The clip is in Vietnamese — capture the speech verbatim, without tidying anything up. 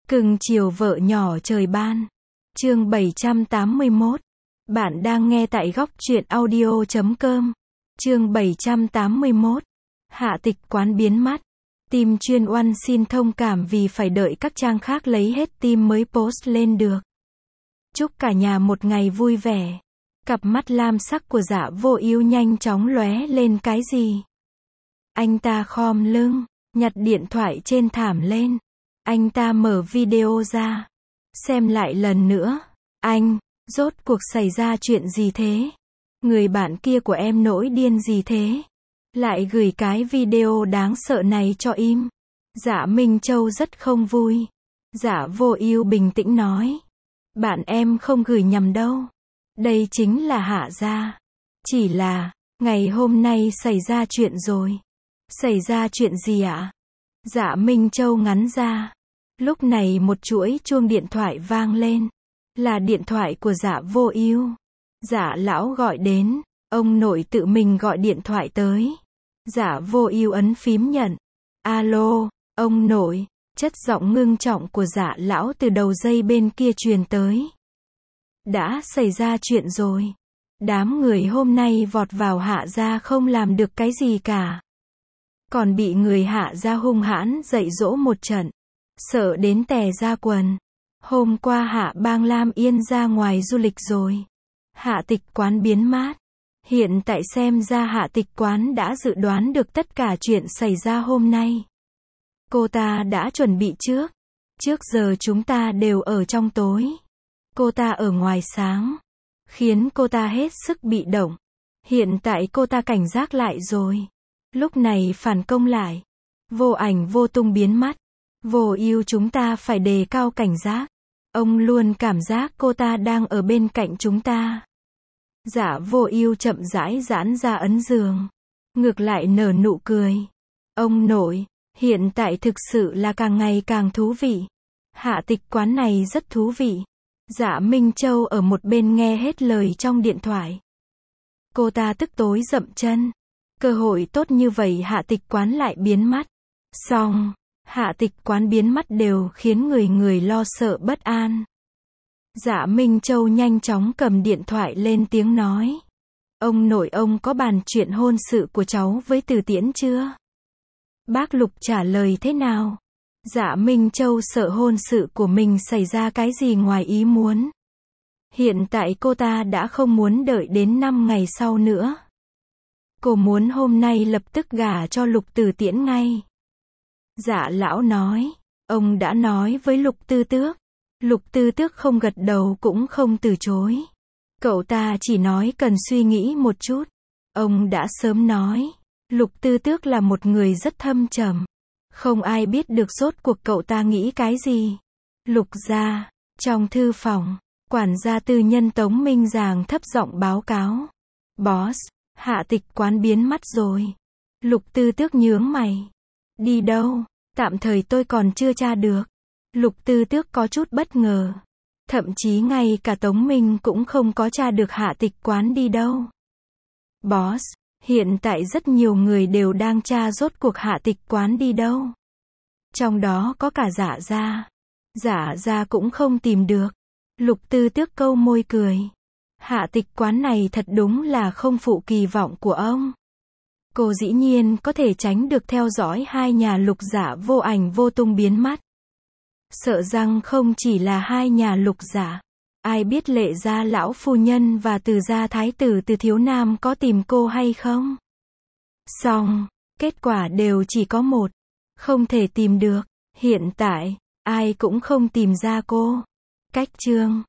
Cưng chiều vợ nhỏ trời ban. Chương bảy trăm tám mươi mốt. Bạn đang nghe tại góc truyện audio chấm com. Chương bảy trăm tám mươi mốt. Hạ tịch quán biến mắt. Team chuyên oan xin thông cảm vì phải đợi các trang khác lấy hết team mới post lên được. Chúc cả nhà một ngày vui vẻ. Cặp mắt lam sắc của Dạ Vô Ưu nhanh chóng lóe lên cái gì. Anh ta khom lưng, nhặt điện thoại trên thảm lên. Anh ta mở video ra. Xem lại lần nữa. Anh, rốt cuộc xảy ra chuyện gì thế? Người bạn kia của em nổi điên gì thế? Lại gửi cái video đáng sợ này cho im. Dạ Minh Châu rất không vui. Dạ Vô Ưu bình tĩnh nói. Bạn em không gửi nhầm đâu. Đây chính là Hạ gia. Chỉ là, ngày hôm nay xảy ra chuyện rồi. Xảy ra chuyện gì ạ? Dạ Minh Châu ngắn ra. Lúc này một chuỗi chuông điện thoại vang lên. Là điện thoại của Dạ Vô Ưu. Dạ lão gọi đến. Ông nội tự mình gọi điện thoại tới. Dạ Vô Ưu ấn phím nhận. Alo, ông nội. Chất giọng ngưng trọng của Dạ lão từ đầu dây bên kia truyền tới. Đã xảy ra chuyện rồi. Đám người hôm nay vọt vào Hạ gia không làm được cái gì cả. Còn bị người Hạ gia hung hãn dạy dỗ một trận. Sợ đến tè ra quần. Hôm qua Hạ Bang Lam Yên ra ngoài du lịch rồi. Hạ tịch quán biến mát. Hiện tại xem ra Hạ tịch quán đã dự đoán được tất cả chuyện xảy ra hôm nay. Cô ta đã chuẩn bị trước. Trước giờ chúng ta đều ở trong tối. Cô ta ở ngoài sáng. Khiến cô ta hết sức bị động. Hiện tại cô ta cảnh giác lại rồi. Lúc này phản công lại. Vô ảnh vô tung biến mất. Vô Ưu chúng ta phải đề cao cảnh giác. Ông luôn cảm giác cô ta đang ở bên cạnh chúng ta. Dạ Vô Ưu chậm rãi giãn ra ấn giường. Ngược lại nở nụ cười. Ông nội, hiện tại thực sự là càng ngày càng thú vị. Hạ tịch quán này rất thú vị. Dạ Minh Châu ở một bên nghe hết lời trong điện thoại. Cô ta tức tối dậm chân. Cơ hội tốt như vậy Hạ tịch quán lại biến mất. Xong, Hạ tịch quán biến mất đều khiến người người lo sợ bất an. Dạ Minh Châu nhanh chóng cầm điện thoại lên tiếng nói. Ông nội ông có bàn chuyện hôn sự của cháu với Từ Tiễn chưa? Bác Lục trả lời thế nào? Dạ Minh Châu sợ hôn sự của mình xảy ra cái gì ngoài ý muốn. Hiện tại cô ta đã không muốn đợi đến năm ngày sau nữa. Cô muốn hôm nay lập tức gả cho Lục Từ Tiễn ngay. Dạ lão nói. Ông đã nói với Lục Tư Tước. Lục Tư Tước không gật đầu cũng không từ chối. Cậu ta chỉ nói cần suy nghĩ một chút. Ông đã sớm nói. Lục Tư Tước là một người rất thâm trầm. Không ai biết được rốt cuộc cậu ta nghĩ cái gì. Lục gia. Trong thư phòng, quản gia tư nhân Tống Minh Giàng thấp giọng báo cáo. Boss, Hạ tịch quán biến mất rồi. Lục Tư Tước nhướng mày. Đi đâu? Tạm thời tôi còn chưa tra được. Lục Tư Tước có chút bất ngờ. Thậm chí ngay cả Tống Minh cũng không có tra được Hạ tịch quán đi đâu. Boss, hiện tại rất nhiều người đều đang tra rốt cuộc Hạ tịch quán đi đâu. Trong đó có cả Dạ gia. Dạ gia cũng không tìm được. Lục Tư Tước câu môi cười. Hạ tịch quán này thật đúng là không phụ kỳ vọng của ông. Cô dĩ nhiên có thể tránh được theo dõi hai nhà Lục Dạ vô ảnh vô tung biến mất. Sợ rằng không chỉ là hai nhà Lục Dạ. Ai biết Lệ gia lão phu nhân và Từ gia thái tử Từ Thiếu Nam có tìm cô hay không? Xong, kết quả đều chỉ có một. Không thể tìm được. Hiện tại, ai cũng không tìm ra cô. Cách chương